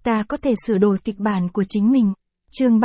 Ta có thể sửa đổi kịch bản của chính mình. Chương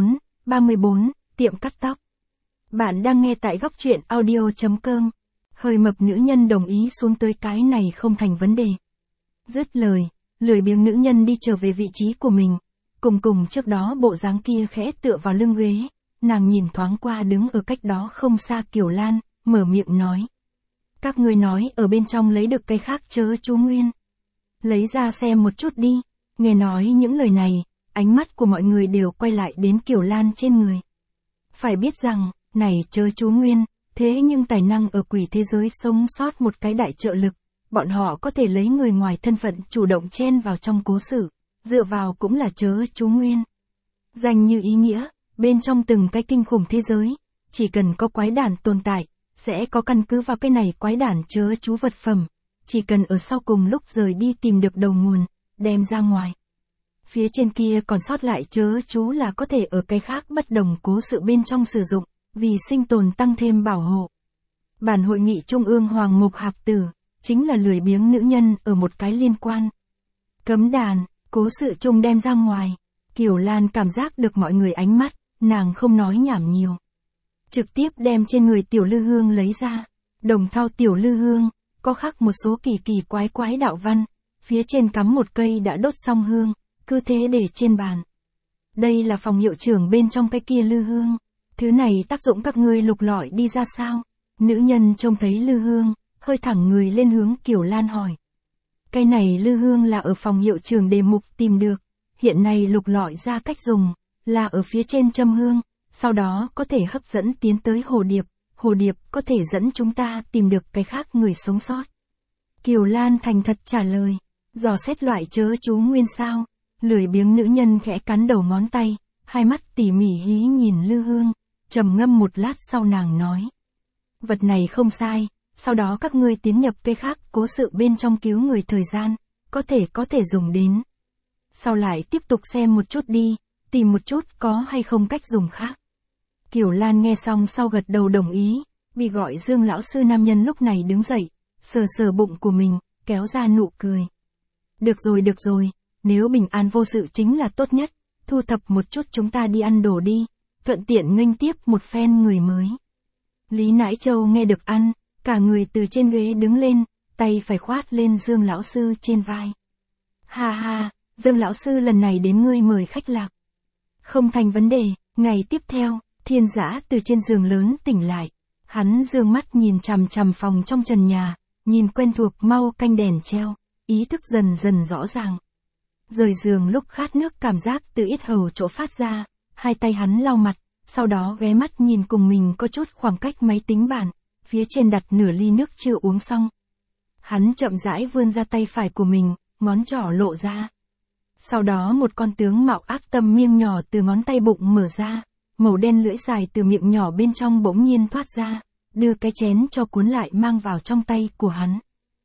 34, tiệm cắt tóc. Bạn đang nghe tại góc truyện audio.com. Hơi mập nữ nhân đồng ý xuống tới cái này không thành vấn đề. Dứt lời, lười biếng nữ nhân đi trở về vị trí của mình. Cùng trước đó bộ dáng kia khẽ tựa vào lưng ghế. Nàng nhìn thoáng qua đứng ở cách đó không xa Kiều Lan, mở miệng nói. Các ngươi nói ở bên trong lấy được cái khác chớ chú Nguyên. Lấy ra xem một chút đi. Nghe nói những lời này, ánh mắt của mọi người đều quay lại đến Kiều Lan trên người. Phải biết rằng, này chớ chú Nguyên, thế nhưng tài năng ở quỷ thế giới sống sót một cái đại trợ lực. Bọn họ có thể lấy người ngoài thân phận chủ động chen vào trong cố sự, dựa vào cũng là chớ chú Nguyên. Danh như ý nghĩa, bên trong từng cái kinh khủng thế giới, chỉ cần có quái đản tồn tại, sẽ có căn cứ vào cái này quái đản chớ chú vật phẩm. Chỉ cần ở sau cùng lúc rời đi tìm được đầu nguồn, đem ra ngoài. Phía trên kia còn sót lại chớ chú là có thể ở cái khác bất đồng cố sự bên trong sử dụng, vì sinh tồn tăng thêm bảo hộ. Bản hội nghị trung ương Hoàng Mục Hạp Tử, chính là lười biếng nữ nhân ở một cái liên quan. Cấm đàn, cố sự chung đem ra ngoài. Kiều Lan cảm giác được mọi người ánh mắt, nàng không nói nhảm nhiều. Trực tiếp đem trên người tiểu lư hương lấy ra. Đồng thau tiểu lư hương, có khắc một số kỳ quái đạo văn. Phía trên cắm một cây đã đốt xong hương, cứ thế để trên bàn. Đây là phòng hiệu trưởng bên trong cái kia lư hương. Thứ này tác dụng các ngươi lục lọi đi ra sao? Nữ nhân trông thấy lư hương, hơi thẳng người lên hướng Kiều Lan hỏi. Cái này lư hương là ở phòng hiệu trưởng đề mục tìm được. Hiện nay lục lọi ra cách dùng, là ở phía trên châm hương, sau đó có thể hấp dẫn tiến tới hồ điệp có thể dẫn chúng ta tìm được cái khác người sống sót. Kiều Lan thành thật trả lời, dò xét loại chớ chú Nguyên sao, lười biếng nữ nhân khẽ cắn đầu ngón tay, hai mắt tỉ mỉ hí nhìn lư hương, trầm ngâm một lát sau nàng nói. Vật này không sai, sau đó các ngươi tiến nhập cái khác cố sự bên trong cứu người thời gian, có thể dùng đến. Sau lại tiếp tục xem một chút đi, tìm một chút có hay không cách dùng khác. Kiều Lan nghe xong sau gật đầu đồng ý, bị gọi Dương lão sư nam nhân lúc này đứng dậy, sờ bụng của mình, kéo ra nụ cười. Được rồi, nếu bình an vô sự chính là tốt nhất, thu thập một chút chúng ta đi ăn đồ đi, thuận tiện nghênh tiếp một phen người mới. Lý Nãi Châu nghe được ăn, cả người từ trên ghế đứng lên, tay phải khoát lên Dương lão sư trên vai. Ha, Dương lão sư lần này đến ngươi mời khách lạc. Không thành vấn đề. Ngày tiếp theo, Thiên Dã từ trên giường lớn tỉnh lại. Hắn dương mắt nhìn chằm phòng trong trần nhà, nhìn quen thuộc mau canh đèn treo, ý thức dần rõ ràng. Rời giường lúc khát nước cảm giác từ yết hầu chỗ phát ra, hai tay hắn lau mặt, sau đó ghé mắt nhìn cùng mình có chút khoảng cách máy tính bảng, phía trên đặt nửa ly nước chưa uống xong. Hắn chậm rãi vươn ra tay phải của mình, ngón trỏ lộ ra. Sau đó một con tướng mạo ác tâm miệng nhỏ từ ngón tay bụng mở ra, màu đen lưỡi dài từ miệng nhỏ bên trong bỗng nhiên thoát ra, đưa cái chén cho cuốn lại mang vào trong tay của hắn.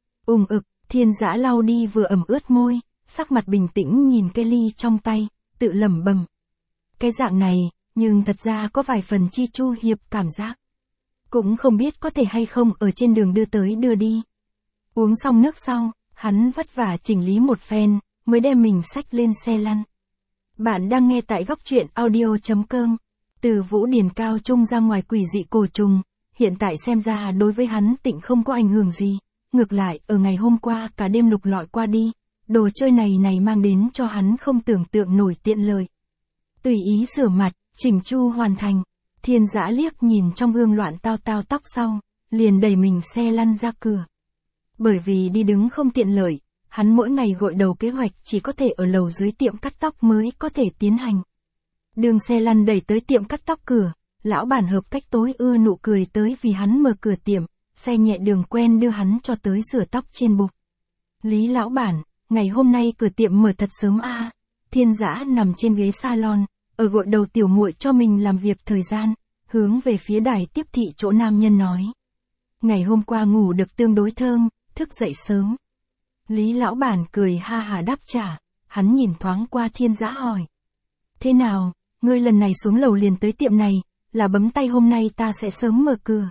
Thiên Dã lau đi vừa ẩm ướt môi, sắc mặt bình tĩnh nhìn cái ly trong tay, tự lẩm bẩm. Cái dạng này, nhưng thật ra có vài phần chi chu hiệp cảm giác. Cũng không biết có thể hay không ở trên đường đưa tới đưa đi. Uống xong nước sau, hắn vất vả chỉnh lý một phen, mới đem mình xách lên xe lăn. Bạn đang nghe tại góc truyện audio.com. Từ Vũ Điền Cao Trung ra ngoài quỷ dị cổ trùng, hiện tại xem ra đối với hắn tịnh không có ảnh hưởng gì. Ngược lại, ở ngày hôm qua cả đêm lục lọi qua đi, đồ chơi này mang đến cho hắn không tưởng tượng nổi tiện lợi. Tùy ý sửa mặt, chỉnh chu hoàn thành. Thiên Dã liếc nhìn trong gương loạn tao tóc sau, liền đẩy mình xe lăn ra cửa. Bởi vì đi đứng không tiện lợi, hắn mỗi ngày gội đầu kế hoạch chỉ có thể ở lầu dưới tiệm cắt tóc mới có thể tiến hành. Đường xe lăn đẩy tới tiệm cắt tóc cửa, lão bản hợp cách tối ưa nụ cười tới vì hắn mở cửa tiệm, xe nhẹ đường quen đưa hắn cho tới rửa tóc trên bục. Lý lão bản, ngày hôm nay cửa tiệm mở thật sớm a. Thiên Dã nằm trên ghế salon, ở gội đầu tiểu muội cho mình làm việc thời gian, hướng về phía đài tiếp thị chỗ nam nhân nói. Ngày hôm qua ngủ được tương đối thơm, thức dậy sớm. Lý lão bản cười ha hà đáp trả, hắn nhìn thoáng qua Thiên Dã hỏi. Thế nào, ngươi lần này xuống lầu liền tới tiệm này, là bấm tay hôm nay ta sẽ sớm mở cửa.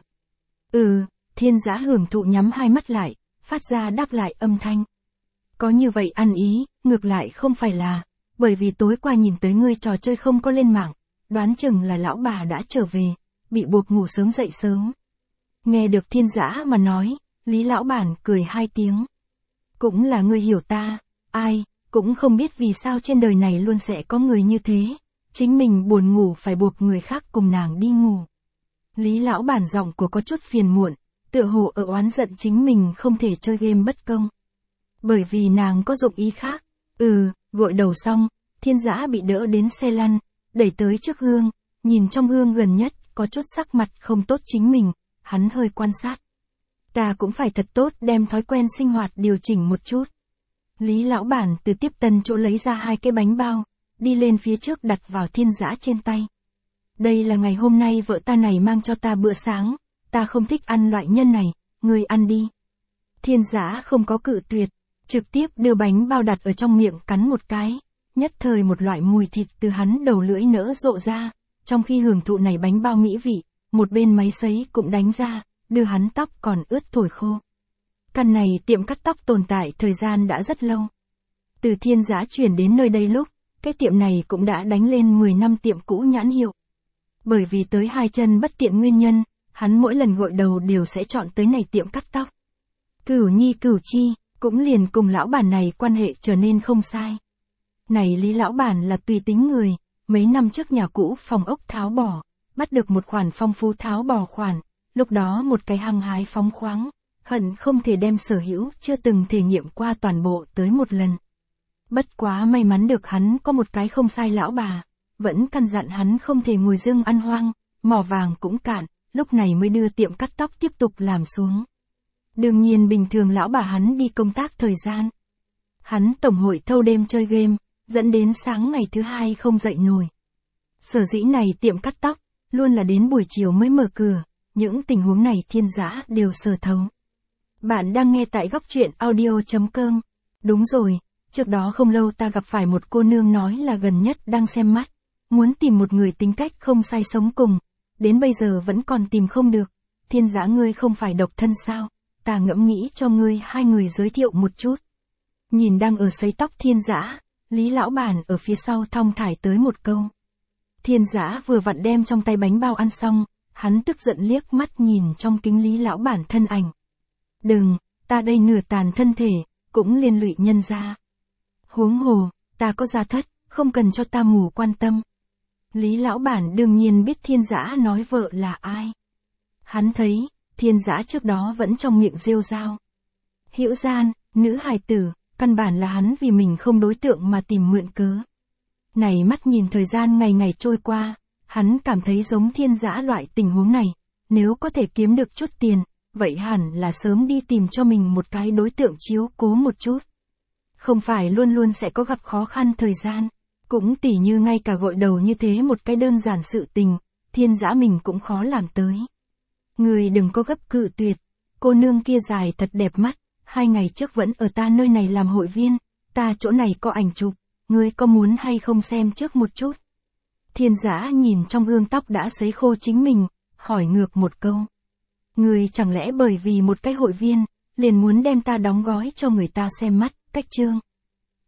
Thiên Dã hưởng thụ nhắm hai mắt lại, phát ra đáp lại âm thanh. Có như vậy ăn ý, ngược lại không phải là, bởi vì tối qua nhìn tới ngươi trò chơi không có lên mạng, đoán chừng là lão bà đã trở về, bị buộc ngủ sớm dậy sớm. Nghe được Thiên Dã mà nói, Lý lão bản cười 2 tiếng. Cũng là ngươi hiểu ta, ai, cũng không biết vì sao trên đời này luôn sẽ có người như thế, chính mình buồn ngủ phải buộc người khác cùng nàng đi ngủ. Lý lão bản giọng của có chút phiền muộn, tựa hồ ở oán giận chính mình không thể chơi game bất công. Bởi vì nàng có dụng ý khác. Gội đầu xong, Thiên Dã bị đỡ đến xe lăn, đẩy tới trước gương, nhìn trong gương gần nhất, có chút sắc mặt không tốt chính mình, hắn hơi quan sát. Ta cũng phải thật tốt đem thói quen sinh hoạt điều chỉnh một chút. Lý lão bản từ tiếp tân chỗ lấy ra 2 cái bánh bao, đi lên phía trước đặt vào Thiên Dã trên tay. Đây là ngày hôm nay vợ ta này mang cho ta bữa sáng, ta không thích ăn loại nhân này, ngươi ăn đi. Thiên Dã không có cự tuyệt, trực tiếp đưa bánh bao đặt ở trong miệng cắn một cái, nhất thời một loại mùi thịt từ hắn đầu lưỡi nở rộ ra, trong khi hưởng thụ này bánh bao mỹ vị, một bên máy sấy cũng đánh ra, đưa hắn tóc còn ướt thổi khô. Căn này tiệm cắt tóc tồn tại thời gian đã rất lâu. Từ Thiên Dã chuyển đến nơi đây lúc, cái tiệm này cũng đã đánh lên 10 năm tiệm cũ nhãn hiệu. Bởi vì tới 2 chân bất tiện nguyên nhân, hắn mỗi lần gội đầu đều sẽ chọn tới này tiệm cắt tóc. Cửu Nhi Cửu Chi, cũng liền cùng lão bản này quan hệ trở nên không sai. Này Lý lão bản là tùy tính người, mấy năm trước nhà cũ phòng ốc tháo bỏ, bắt được một khoản phong phú tháo bỏ khoản, lúc đó một cái hăng hái phóng khoáng, hận không thể đem sở hữu chưa từng thể nghiệm qua toàn bộ tới một lần. Bất quá may mắn được hắn có một cái không sai lão bà, vẫn căn dặn hắn không thể ngồi dưng ăn hoang, mỏ vàng cũng cạn, lúc này mới đưa tiệm cắt tóc tiếp tục làm xuống. Đương nhiên bình thường lão bà hắn đi công tác thời gian. Hắn tổng hội thâu đêm chơi game, dẫn đến sáng ngày thứ 2 không dậy nổi. Sở dĩ này tiệm cắt tóc, luôn là đến buổi chiều mới mở cửa, những tình huống này Thiên Dã đều sờ thấu. Bạn đang nghe tại góc truyện audio.com. Đúng rồi, trước đó không lâu ta gặp phải một cô nương nói là gần nhất đang xem mắt, muốn tìm một người tính cách không sai sống cùng, đến bây giờ vẫn còn tìm không được. Thiên Dã ngươi không phải độc thân sao, ta ngẫm nghĩ cho ngươi 2 người giới thiệu một chút. Nhìn đang ở sấy tóc Thiên Dã, Lý lão bản ở phía sau thong thả tới một câu. Thiên Dã vừa vặn đem trong tay bánh bao ăn xong, hắn tức giận liếc mắt nhìn trong kính Lý lão bản thân ảnh. Đừng, ta đây nửa tàn thân thể, cũng liên lụy nhân gia. Huống hồ, ta có gia thất, không cần cho ta mù quan tâm. Lý lão bản đương nhiên biết Thiên Dã nói vợ là ai. Hắn thấy, Thiên Dã trước đó vẫn trong miệng rêu rao. Hữu gian, nữ hài tử, căn bản là hắn vì mình không đối tượng mà tìm mượn cớ. Này mắt nhìn thời gian ngày ngày trôi qua, hắn cảm thấy giống Thiên Dã loại tình huống này, nếu có thể kiếm được chút tiền, vậy hẳn là sớm đi tìm cho mình một cái đối tượng chiếu cố một chút. Không phải luôn luôn sẽ có gặp khó khăn thời gian, cũng tỉ như ngay cả gội đầu như thế một cái đơn giản sự tình, Thiên Dã mình cũng khó làm tới. Người đừng có gấp cự tuyệt, cô nương kia dài thật đẹp mắt, 2 ngày trước vẫn ở ta nơi này làm hội viên, ta chỗ này có ảnh chụp, ngươi có muốn hay không xem trước một chút. Thiên Dã nhìn trong gương tóc đã sấy khô chính mình, hỏi ngược một câu. Ngươi chẳng lẽ bởi vì một cái hội viên, liền muốn đem ta đóng gói cho người ta xem mắt, cách trương.